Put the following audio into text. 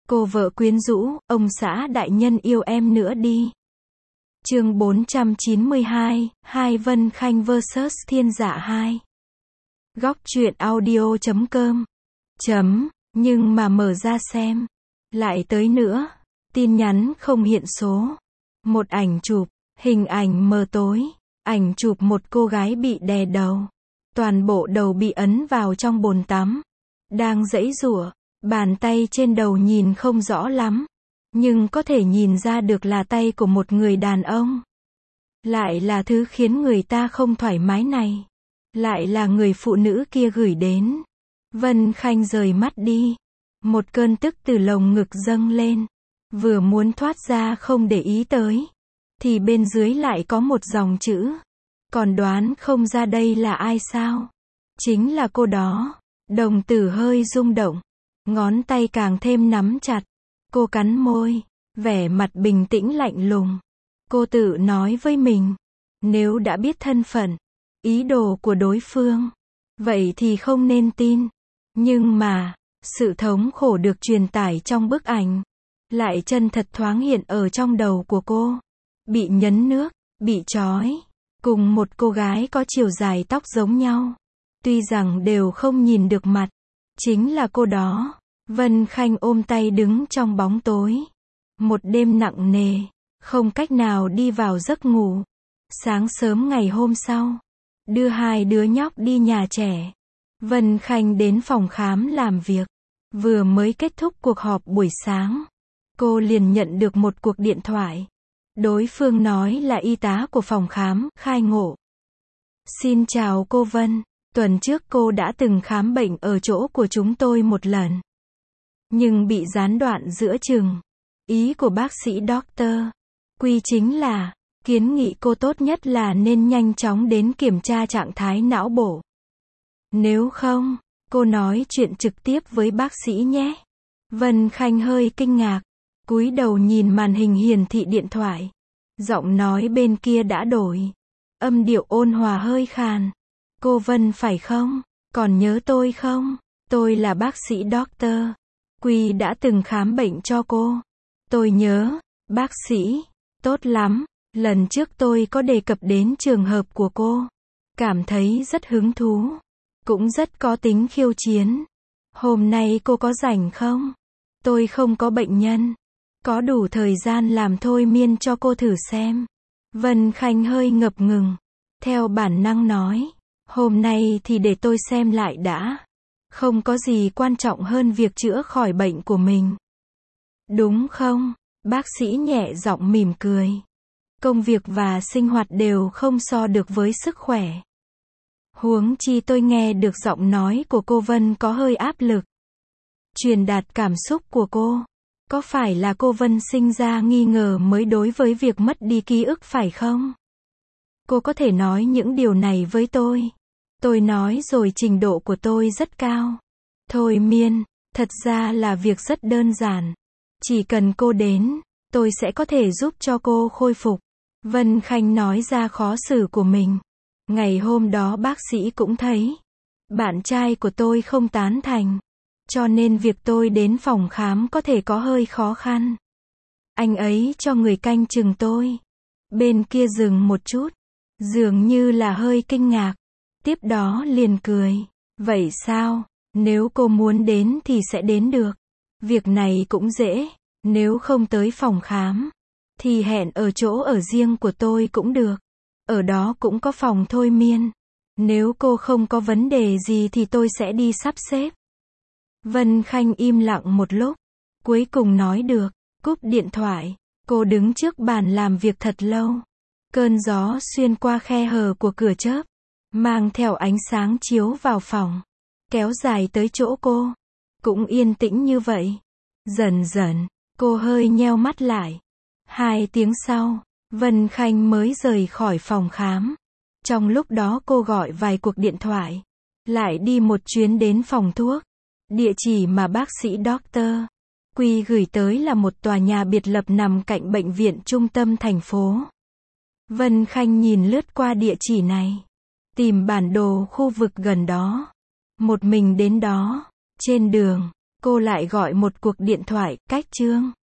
Cô vợ quyến rũ, ông xã đại nhân yêu em nữa đi. Chương 492, Hai Vân Khanh vs Thiên Dạ 2. Góc truyện audio.com. Nhưng mà mở ra xem. Lại tới nữa. Tin nhắn không hiện số. Một ảnh chụp, hình ảnh mờ tối. Ảnh chụp một cô gái bị đè đầu. Toàn bộ đầu bị ấn vào trong bồn tắm. Đang giãy giụa, bàn tay trên đầu nhìn không rõ lắm. Nhưng có thể nhìn ra được là tay của một người đàn ông. Lại là thứ khiến người ta không thoải mái này. Lại là người phụ nữ kia gửi đến. Vân Khanh rời mắt đi. Một cơn tức từ lồng ngực dâng lên. Vừa muốn thoát ra không để ý tới. Thì bên dưới lại có một dòng chữ. Còn đoán không ra đây là ai sao? Chính là cô đó. Đồng tử hơi rung động. Ngón tay càng thêm nắm chặt. Cô cắn môi. Vẻ mặt bình tĩnh lạnh lùng. Cô tự nói với mình. Nếu đã biết thân phận, ý đồ của đối phương, vậy thì không nên tin. Nhưng mà, sự thống khổ được truyền tải trong bức ảnh, lại chân thật thoáng hiện ở trong đầu của cô. Bị nhấn nước, bị trói, cùng một cô gái có chiều dài tóc giống nhau. Tuy rằng đều không nhìn được mặt, chính là cô đó. Vân Khanh ôm tay đứng trong bóng tối. Một đêm nặng nề, không cách nào đi vào giấc ngủ. Sáng sớm ngày hôm sau, đưa hai đứa nhóc đi nhà trẻ. Vân Khanh đến phòng khám làm việc. Vừa mới kết thúc cuộc họp buổi sáng, cô liền nhận được một cuộc điện thoại. Đối phương nói là y tá của phòng khám, khai ngộ. Xin chào cô Vân, tuần trước cô đã từng khám bệnh ở chỗ của chúng tôi một lần. Nhưng bị gián đoạn giữa chừng. Ý của bác sĩ Doctor Quy chính là, kiến nghị cô tốt nhất là nên nhanh chóng đến kiểm tra trạng thái não bộ. Nếu không, cô nói chuyện trực tiếp với bác sĩ nhé. Vân Khanh hơi kinh ngạc, cúi đầu nhìn màn hình hiển thị điện thoại. Giọng nói bên kia đã đổi. Âm điệu ôn hòa hơi khàn. Cô Vân phải không? Còn nhớ tôi không? Tôi là bác sĩ Doctor Quy đã từng khám bệnh cho cô. Tôi nhớ, bác sĩ, tốt lắm. Lần trước tôi có đề cập đến trường hợp của cô. Cảm thấy rất hứng thú. Cũng rất có tính khiêu chiến. Hôm nay cô có rảnh không? Tôi không có bệnh nhân. Có đủ thời gian làm thôi miên cho cô thử xem. Vân Khanh hơi ngập ngừng. Theo bản năng nói. Hôm nay thì để tôi xem lại đã. Không có gì quan trọng hơn việc chữa khỏi bệnh của mình. Đúng không? Bác sĩ nhẹ giọng mỉm cười. Công việc và sinh hoạt đều không so được với sức khỏe. Huống chi tôi nghe được giọng nói của cô Vân có hơi áp lực. Truyền đạt cảm xúc của cô. Có phải là cô Vân sinh ra nghi ngờ mới đối với việc mất đi ký ức phải không? Cô có thể nói những điều này với tôi. Tôi nói rồi, trình độ của tôi rất cao. Thôi miên, thật ra là việc rất đơn giản. Chỉ cần cô đến, tôi sẽ có thể giúp cho cô khôi phục. Vân Khanh nói ra khó xử của mình. Ngày hôm đó bác sĩ cũng thấy. Bạn trai của tôi không tán thành. Cho nên việc tôi đến phòng khám có thể có hơi khó khăn. Anh ấy cho người canh chừng tôi. Bên kia dừng một chút. Dường như là hơi kinh ngạc. Tiếp đó liền cười. Vậy sao? Nếu cô muốn đến thì sẽ đến được. Việc này cũng dễ. Nếu không tới phòng khám, thì hẹn ở chỗ ở riêng của tôi cũng được. Ở đó cũng có phòng thôi miên. Nếu cô không có vấn đề gì thì tôi sẽ đi sắp xếp. Vân Khanh im lặng một lúc. Cuối cùng nói được. Cúp điện thoại. Cô đứng trước bàn làm việc thật lâu. Cơn gió xuyên qua khe hở của cửa chớp, mang theo ánh sáng chiếu vào phòng. Kéo dài tới chỗ cô. Cũng yên tĩnh như vậy. Dần dần, cô hơi nheo mắt lại. 2 tiếng sau, Vân Khanh mới rời khỏi phòng khám. Trong lúc đó cô gọi vài cuộc điện thoại. Lại đi một chuyến đến phòng thuốc. Địa chỉ mà bác sĩ Doctor Quy gửi tới là một tòa nhà biệt lập nằm cạnh bệnh viện trung tâm thành phố. Vân Khanh nhìn lướt qua địa chỉ này. Tìm bản đồ khu vực gần đó. Một mình đến đó. Trên đường, Cô lại gọi một cuộc điện thoại, cách Trương.